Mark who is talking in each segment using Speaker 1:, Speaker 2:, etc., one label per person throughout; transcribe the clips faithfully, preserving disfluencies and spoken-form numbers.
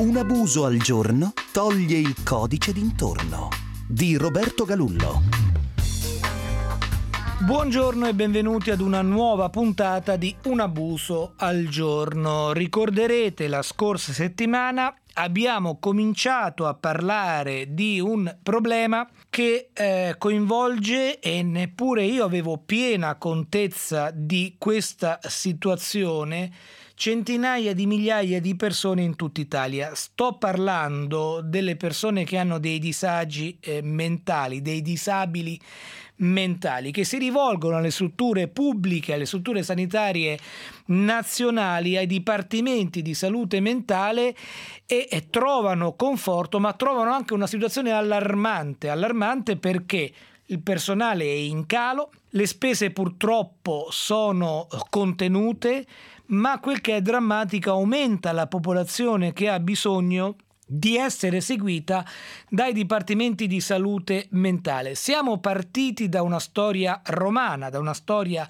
Speaker 1: Un abuso al giorno toglie il codice d'intorno di Roberto Galullo.
Speaker 2: Buongiorno e benvenuti ad una nuova puntata di Un abuso al giorno. Ricorderete la scorsa settimana abbiamo cominciato a parlare di un problema che eh, coinvolge, e neppure io avevo piena contezza di questa situazione, centinaia di migliaia di persone in tutta Italia. Sto parlando delle persone che hanno dei disagi eh, mentali, dei disabili mentali, che si rivolgono alle strutture pubbliche, alle strutture sanitarie nazionali, ai dipartimenti di salute mentale e, e trovano conforto, ma trovano anche una situazione allarmante, allarmante perché il personale è in calo, le spese purtroppo sono contenute, ma quel che è drammatico, aumenta la popolazione che ha bisogno di essere seguita dai dipartimenti di salute mentale. Siamo partiti da una storia romana, da una storia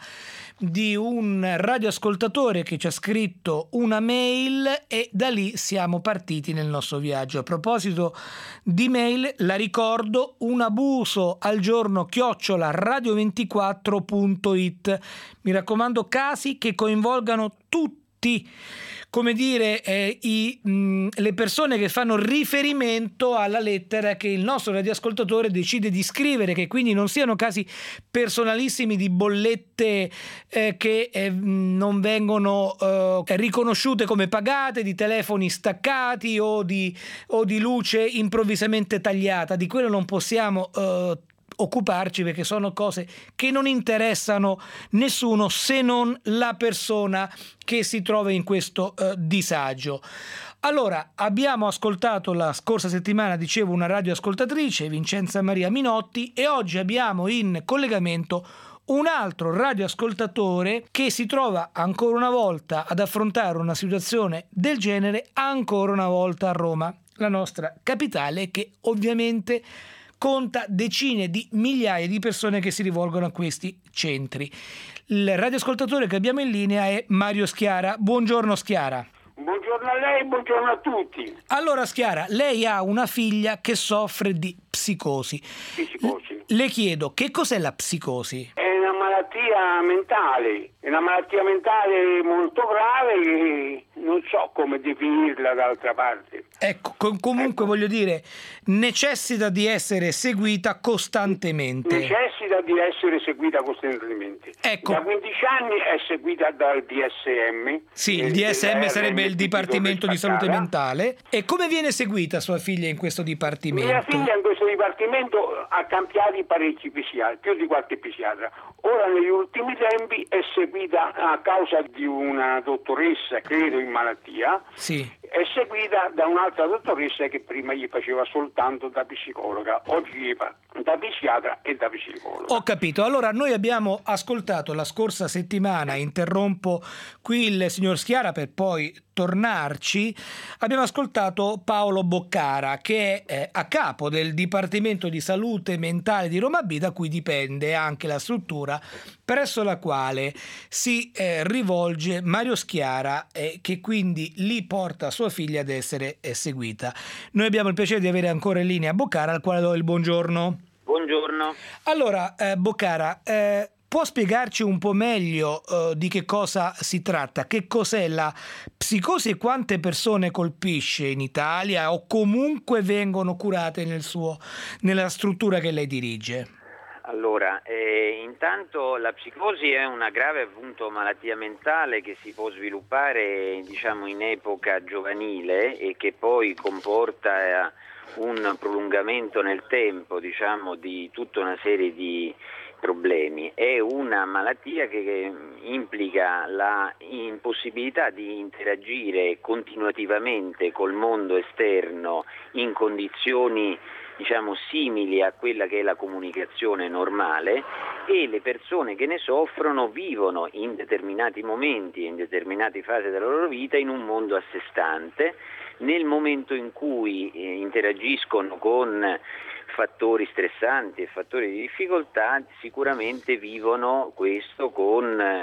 Speaker 2: di un radioascoltatore che ci ha scritto una mail e da lì siamo partiti nel nostro viaggio. A proposito di mail, la ricordo: un abuso al giorno chiocciola radio ventiquattro punto it. Mi raccomando, casi che coinvolgano tutti, come dire, eh, i, mh, le persone che fanno riferimento alla lettera che il nostro radioascoltatore decide di scrivere, che quindi non siano casi personalissimi di bollette eh, che eh, non vengono eh, riconosciute come pagate, di telefoni staccati o di, o di luce improvvisamente tagliata. Di quello non possiamo eh, occuparci, perché sono cose che non interessano nessuno se non la persona che si trova in questo uh, disagio. Allora, abbiamo ascoltato la scorsa settimana, dicevo, una radioascoltatrice, Vincenza Maria Minotti, e oggi abbiamo in collegamento un altro radioascoltatore che si trova ancora una volta ad affrontare una situazione del genere, ancora una volta a Roma, la nostra capitale, che ovviamente conta decine di migliaia di persone che si rivolgono a questi centri. Il radioascoltatore che abbiamo in linea è Mario Schiara. Buongiorno Schiara.
Speaker 3: Buongiorno a lei, buongiorno a tutti.
Speaker 2: Allora Schiara, lei ha una figlia che soffre di psicosi.
Speaker 3: Psicosi.
Speaker 2: Le chiedo, che cos'è la psicosi?
Speaker 3: È una malattia mentale, è una malattia mentale molto grave che non so come definirla d'altra parte.
Speaker 2: Ecco, com- comunque ecco. Voglio dire, necessita di essere seguita costantemente.
Speaker 3: Necessita di essere seguita costantemente.
Speaker 2: Ecco.
Speaker 3: Da quindici anni è seguita dal D S M.
Speaker 2: Sì, il D S M sarebbe il Dipartimento di Salute Mentale. E come viene seguita sua figlia in questo dipartimento?
Speaker 3: Mia figlia in questo dipartimento ha cambiati parecchi psichiatri, più di qualche psichiatra. Ora negli ultimi tempi è seguita a causa di una dottoressa, credo in malattia.
Speaker 2: Sì.
Speaker 3: È seguita da un'altra dottoressa che prima gli faceva soltanto da psicologa, oggi gli fa da psichiatra e da psicologa.
Speaker 2: Ho capito. Allora, noi abbiamo ascoltato la scorsa settimana, interrompo qui il signor Schiara per poi tornarci, abbiamo ascoltato Paolo Boccara, che è eh, a capo del Dipartimento di Salute Mentale di Roma B, da cui dipende anche la struttura presso la quale si eh, rivolge Mario Schiara, eh, che quindi lì porta sua figlia ad essere eh, seguita. Noi abbiamo il piacere di avere ancora in linea Boccara, al quale do il buongiorno.
Speaker 4: Buongiorno.
Speaker 2: Allora, eh, Boccara, eh, può spiegarci un po' meglio uh, di che cosa si tratta? Che cos'è la psicosi e quante persone colpisce in Italia o comunque vengono curate nel suo, nella struttura che lei dirige?
Speaker 4: Allora, eh, intanto la psicosi è una grave appunto malattia mentale che si può sviluppare diciamo in epoca giovanile e che poi comporta eh, un prolungamento nel tempo diciamo di tutta una serie di problemi. È una malattia che implica la impossibilità di interagire continuativamente col mondo esterno in condizioni diciamo simili a quella che è la comunicazione normale, e le persone che ne soffrono vivono in determinati momenti, in determinate fasi della loro vita in un mondo a sé stante. Nel momento in cui eh, interagiscono con fattori stressanti e fattori di difficoltà, sicuramente vivono questo con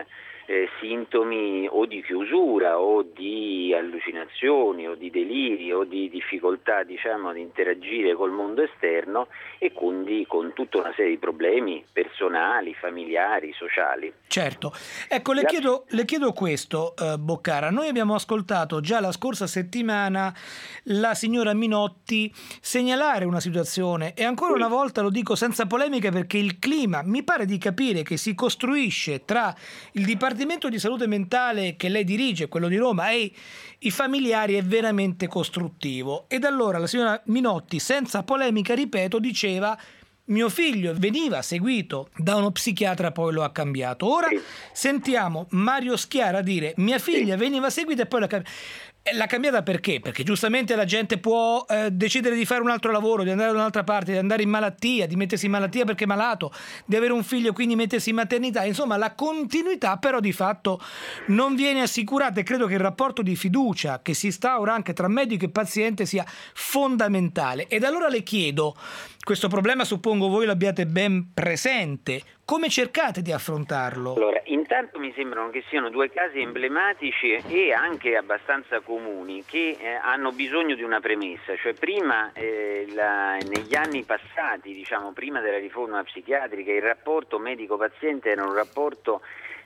Speaker 4: eh, sintomi o di chiusura o di allucinazioni o di deliri o di difficoltà, diciamo, di interagire col mondo esterno, e quindi con tutta una serie di problemi personali, familiari, sociali.
Speaker 2: Certo. Ecco, le chiedo, le chiedo questo, eh, Boccara. Noi abbiamo ascoltato già la scorsa settimana la signora Minotti segnalare una situazione, e ancora una volta lo dico senza polemiche, perché il clima mi pare di capire che si costruisce tra il Dipartimento di Salute Mentale che lei dirige, quello di Roma, e i familiari è veramente costruttivo. Ed allora la signora Minotti, senza polemica, ripeto, diceva: mio figlio veniva seguito da uno psichiatra, poi lo ha cambiato. Ora
Speaker 4: Sì.
Speaker 2: sentiamo Mario Schiara dire: mia figlia
Speaker 4: Sì.
Speaker 2: veniva seguita e poi l'ha cambiata. L'ha cambiata perché? Perché giustamente la gente può eh, decidere di fare un altro lavoro, di andare da un'altra parte, di andare in malattia, di mettersi in malattia perché è malato, di avere un figlio e quindi mettersi in maternità. Insomma, la continuità però di fatto non viene assicurata, e credo che il rapporto di fiducia che si instaura anche tra medico e paziente sia fondamentale. Ed allora le chiedo, questo problema suppongo voi l'abbiate ben presente, come cercate di affrontarlo?
Speaker 4: Allora, intanto mi sembrano che siano due casi emblematici e anche abbastanza comuni, che eh, hanno bisogno di una premessa. Cioè, prima, eh, la, negli anni passati, diciamo prima della riforma psichiatrica, il rapporto medico-paziente era un rapporto,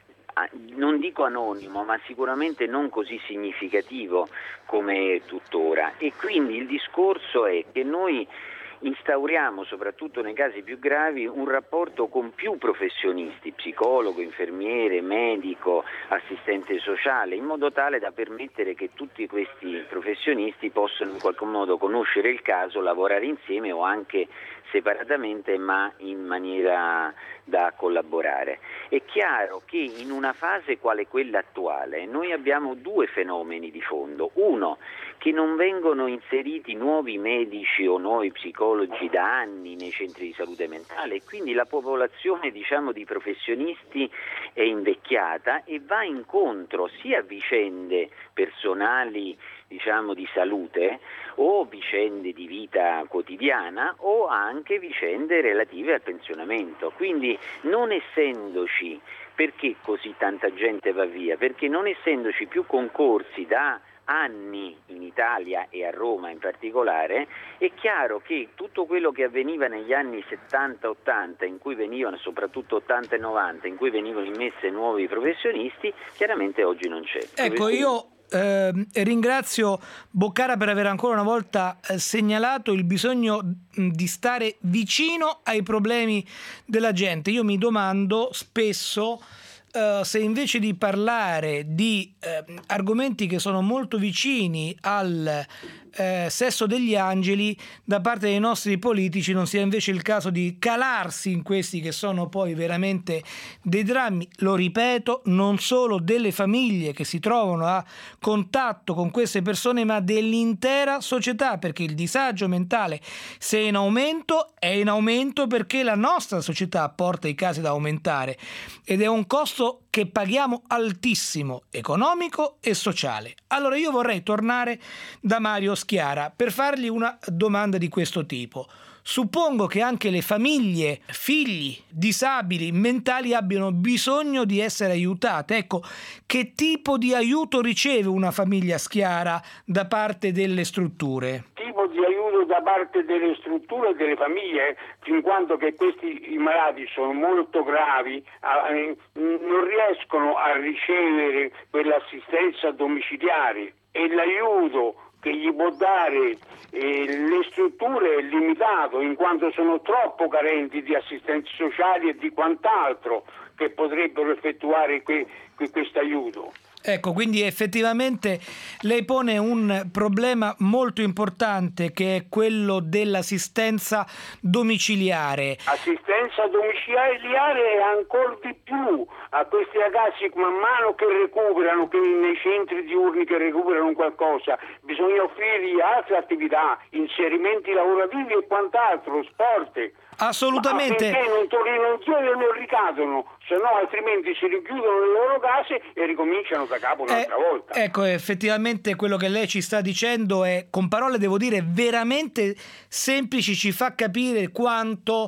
Speaker 4: non dico anonimo, ma sicuramente non così significativo come tuttora, e quindi il discorso è che noi instauriamo, soprattutto nei casi più gravi, un rapporto con più professionisti, psicologo, infermiere, medico, assistente sociale, in modo tale da permettere che tutti questi professionisti possano in qualche modo conoscere il caso, lavorare insieme o anche separatamente, ma in maniera da collaborare. È chiaro che in una fase quale quella attuale noi abbiamo due fenomeni di fondo: uno, che non vengono inseriti nuovi medici o nuovi psicologi da anni nei centri di salute mentale, e quindi la popolazione, diciamo, di professionisti è invecchiata e va incontro sia a vicende personali, diciamo, di salute, o vicende di vita quotidiana, o anche vicende relative al pensionamento. Quindi, non essendoci, perché così tanta gente va via? Perché non essendoci più concorsi da anni in Italia e a Roma in particolare, è chiaro che tutto quello che avveniva negli anni settanta ottanta, in cui venivano, soprattutto ottanta e novanta, in cui venivano immesse nuovi professionisti, chiaramente oggi non c'è.
Speaker 2: Ecco, io Eh, ringrazio Boccara per aver ancora una volta eh, segnalato il bisogno mh, di stare vicino ai problemi della gente. Io mi domando spesso eh, se invece di parlare di eh, argomenti che sono molto vicini al eh, sesso degli angeli, da parte dei nostri politici non sia invece il caso di calarsi in questi che sono poi veramente dei drammi, lo ripeto, non solo delle famiglie che si trovano a contatto con queste persone, ma dell'intera società, perché il disagio mentale, se è in aumento, è in aumento perché la nostra società porta i casi ad aumentare, ed è un costo che paghiamo altissimo, economico e sociale. Allora io vorrei tornare da Mario Schiara per fargli una domanda di questo tipo. Suppongo che anche le famiglie, figli disabili mentali abbiano bisogno di essere aiutate. Ecco, che tipo di aiuto riceve una famiglia Schiara da parte delle strutture?
Speaker 3: Tipo di aiuto da parte delle strutture e delle famiglie, fin quanto che questi i malati sono molto gravi, eh, non riescono a ricevere quell'assistenza domiciliare, e l'aiuto che gli può dare eh, le strutture è limitato, in quanto sono troppo carenti di assistenti sociali e di quant'altro che potrebbero effettuare que, que, questo aiuto.
Speaker 2: Ecco, quindi effettivamente lei pone un problema molto importante, che è quello dell'assistenza domiciliare.
Speaker 3: Assistenza domiciliare e ancora di più a questi ragazzi, man mano che recuperano, che nei centri diurni che recuperano qualcosa, bisogna offrirgli altre attività, inserimenti lavorativi e quant'altro, sport.
Speaker 2: Assolutamente.
Speaker 3: Ma perché non rinunziano e non ricadono, se no altrimenti si richiudono le loro case e ricominciano da capo un'altra
Speaker 2: eh,
Speaker 3: volta.
Speaker 2: Ecco, effettivamente quello che lei ci sta dicendo è, con parole devo dire veramente semplici, ci fa capire quanto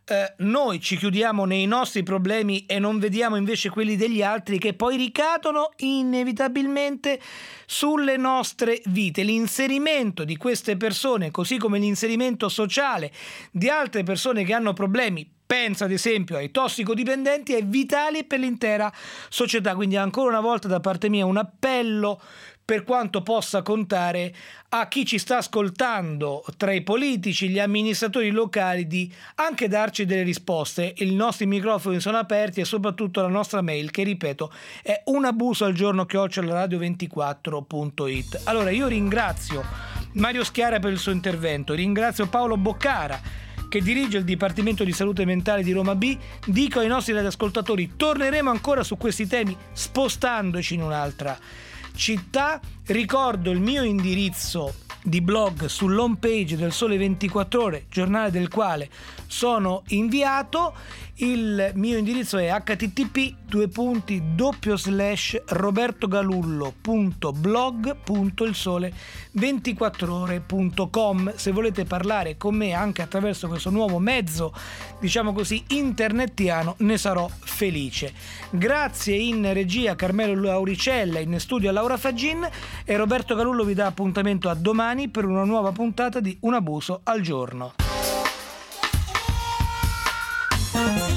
Speaker 2: eh, noi ci chiudiamo nei nostri problemi e non vediamo invece quelli degli altri, che poi ricadono inevitabilmente sulle nostre vite. L'inserimento di queste persone, così come l'inserimento sociale di altre persone che hanno problemi, penso ad esempio ai tossicodipendenti, è vitale per l'intera società. Quindi ancora una volta da parte mia un appello, per quanto possa contare, a chi ci sta ascoltando tra i politici, gli amministratori locali, di anche darci delle risposte. I nostri microfoni sono aperti e soprattutto la nostra mail, che ripeto è unabuso al giorno chiocciola radio ventiquattro punto it. Allora io ringrazio Mario Schiara per il suo intervento, ringrazio Paolo Boccara che dirige il Dipartimento di Salute Mentale di Roma B. Dico ai nostri radioascoltatori, torneremo ancora su questi temi spostandoci in un'altra città. Ricordo il mio indirizzo di blog sull'home page del Sole ventiquattro Ore, giornale del quale sono inviato. Il mio indirizzo è h t t p due punti doppio slash robertogalullo punto blog punto il sole ventiquattro ore punto com. Se volete parlare con me anche attraverso questo nuovo mezzo, diciamo così, internetiano, ne sarò felice. Grazie in regia Carmelo Lauricella, in studio a Laura Faggin, e Roberto Galullo vi dà appuntamento a domani per una nuova puntata di Un abuso al giorno.